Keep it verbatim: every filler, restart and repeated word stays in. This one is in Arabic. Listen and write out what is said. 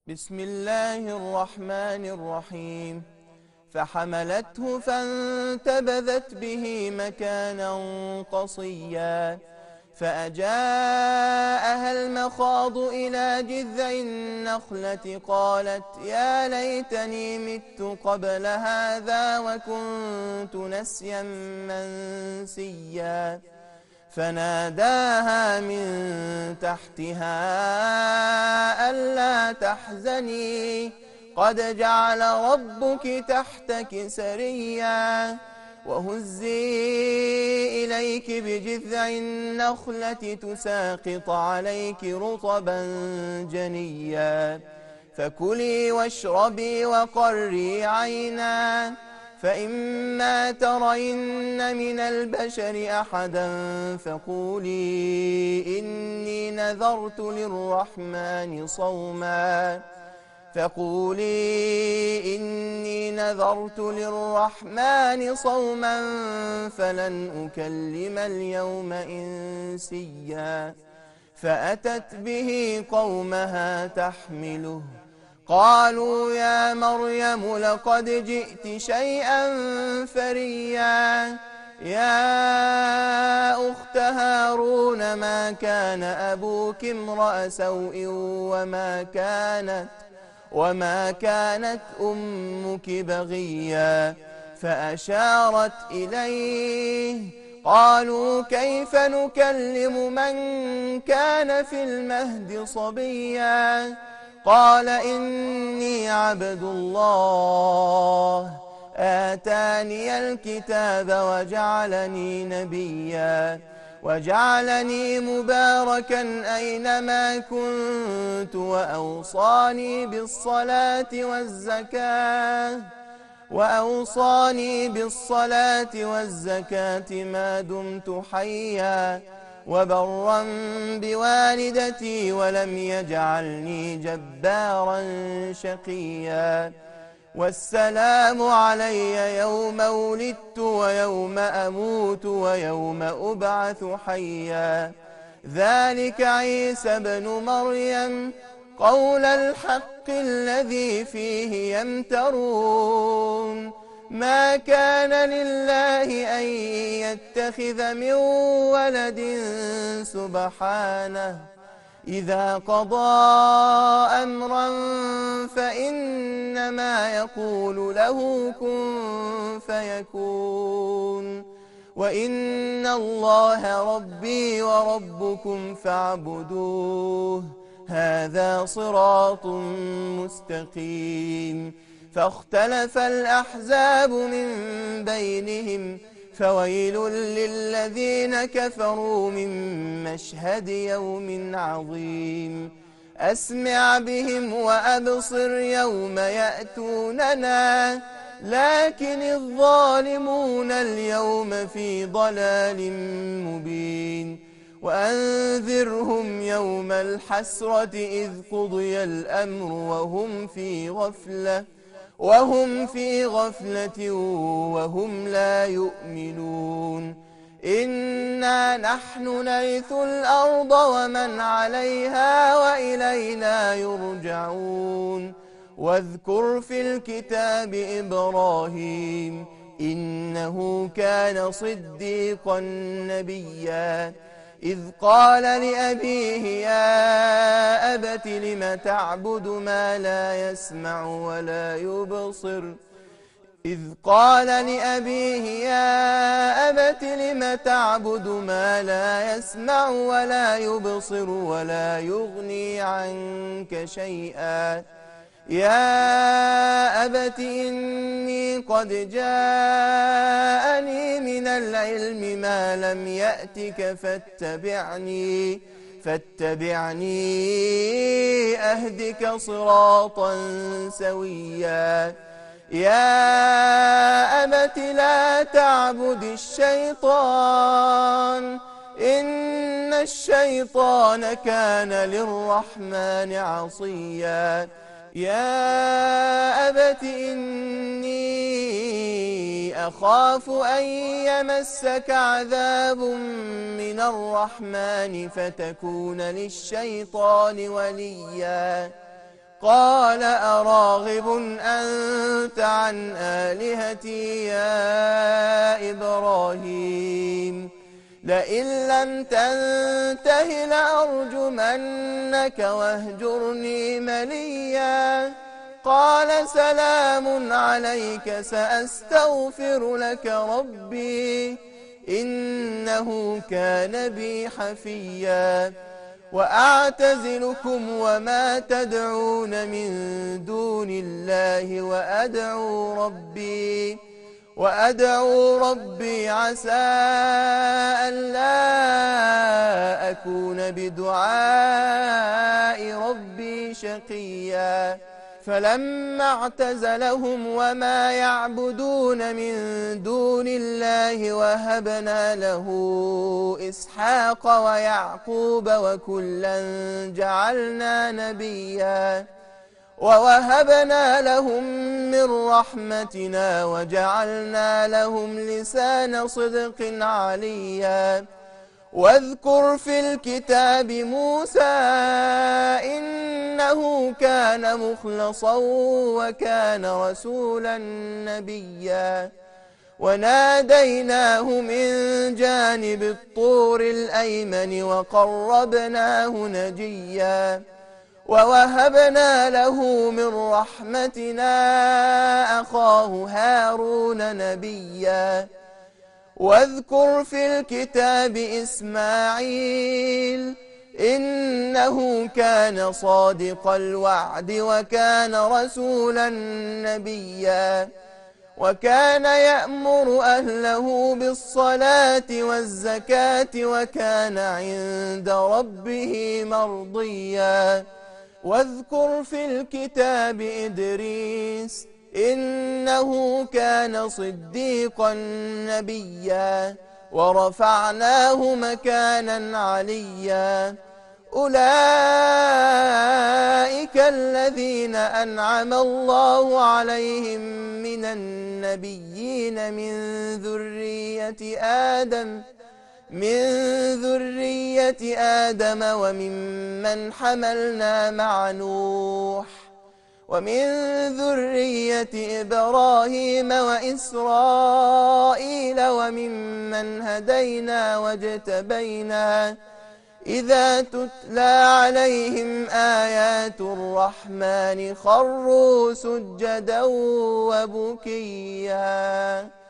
بسم الله الرحمن الرحيم. فحملته فانتبذت به مكانا قصيا فأجاءها المخاض إلى جذع النخلة قالت يا ليتني مت قبل هذا وكنت نسيا منسيا فناداها من تحتها ألا تحزني قد جعل ربك تحتك سريا وهزي إليك بجذع النخلة تساقط عليك رطبا جنيا فكلي واشربي وقري عينا فإما ترين من البشر أحدا فقولي إني نذرت للرحمن صوما فقولي إني نذرت للرحمن صوما فلن أكلم اليوم إنسيا فأتت به قومها تحمله قالوا يا مريم لقد جئت شيئا فريا يا أخت هارون ما كان أبوك امرأ سوء وما كانت وما كانت أمك بغيا فأشارت إليه قالوا كيف نكلم من كان في المهد صبيا قال إني عبد الله آتاني الكتاب وجعلني نبيا وجعلني مباركا أينما كنت وأوصاني بالصلاة والزكاة وأوصاني بالصلاة والزكاة ما دمت حيا وبرا بوالدتي ولم يجعلني جبارا شقيا والسلام علي يوم ولدت ويوم أموت ويوم أبعث حيا ذلك عيسى ابن مريم قول الحق الذي فيه يمترون ما كان لله أن يتخذ من ولد سبحانه إذا قضى أمرا فإنما يقول له كن فيكون وإن الله ربي وربكم فاعبدوه هذا صراط مستقيم فاختلف الأحزاب من بينهم فويل للذين كفروا من مشهد يوم عظيم أسمع بهم وأبصر يوم يأتوننا لكن الظالمون اليوم في ضلال مبين وأنذرهم يوم الحسرة إذ قضي الأمر وهم في غفلة وهم في غفلة وهم لا يؤمنون إنا نحن نرث الأرض ومن عليها وإلينا يرجعون واذكر في الكتاب إبراهيم إنه كان صديقا نبيا إذ قال لأبيه يا أبت لم تعبد ما لا يسمع ولا يبصر إذ قال لأبيه يا أبت لم تعبد ما لا يسمع ولا يبصر ولا يغني عنك شيئا يا أبت إني قد جاءني من العلم ما لم يأتك فاتبعني فاتبعني أهدك صراطا سويا يا أبت لا تعبد الشيطان إن الشيطان كان للرحمن عصيا يا أبت إني أخاف أن يمسك عذاب من الرحمن فتكون للشيطان وليا قال أراغب أنت عن آلهتي يا إبراهيم لئن لم تنته لأرجمنك واهجرني مليا قال سلام عليك سأستغفر لك ربي إنه كان بي حفيا وأعتزلكم وما تدعون من دون الله وأدعو ربي وأدعو ربي عسى ألا أكون بدعاء ربي شقيا فلما اعتزلهم وما يعبدون من دون الله وهبنا له إسحاق ويعقوب وكلا جعلنا نبيا ووهبنا لهم من رحمتنا وجعلنا لهم لسان صدق عليا واذكر في الكتاب موسى إنه كان مخلصا وكان رسولا نبيا وناديناه من جانب الطور الأيمن وقربناه نجيا ووهبنا له من رحمتنا أخاه هارون نبيا واذكر في الكتاب إسماعيل إنه كان صادق الوعد وكان رسولا نبيا وكان يأمر أهله بالصلاة والزكاة وكان عند ربه مرضيا واذكر في الكتاب إدريس إنه كان صديقا نبيا ورفعناه مكانا عليا أولئك الذين أنعم الله عليهم من النبيين من ذرية آدم من ذرية آدم وممن حملنا مع نوح ومن ذرية إبراهيم وإسرائيل وممن هدينا واجتبينا إذا تتلى عليهم آيات الرحمن خروا سجدا وبكيا.